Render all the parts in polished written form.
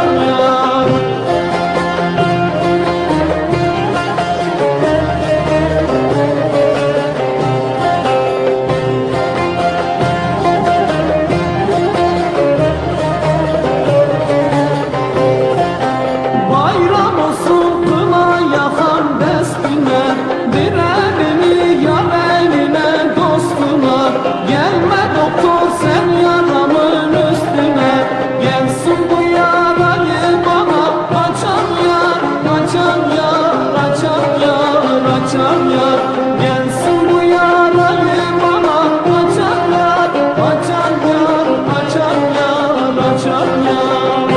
açan yar. Bayram olsun kına yakan destine, bir elini yar eline dostuna. Gelme doktor sen yaramın üstüne, gelsin bu yarayı bana açan yar, açan yar, açan yar, açan yar. Gelsin bu yarayı bana açan yar, açan yar, açan yar, açan yar.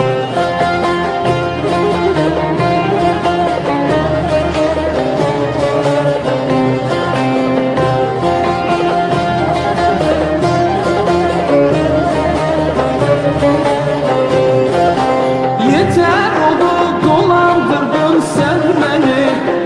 Yeter oldu dolandırdın sen beni,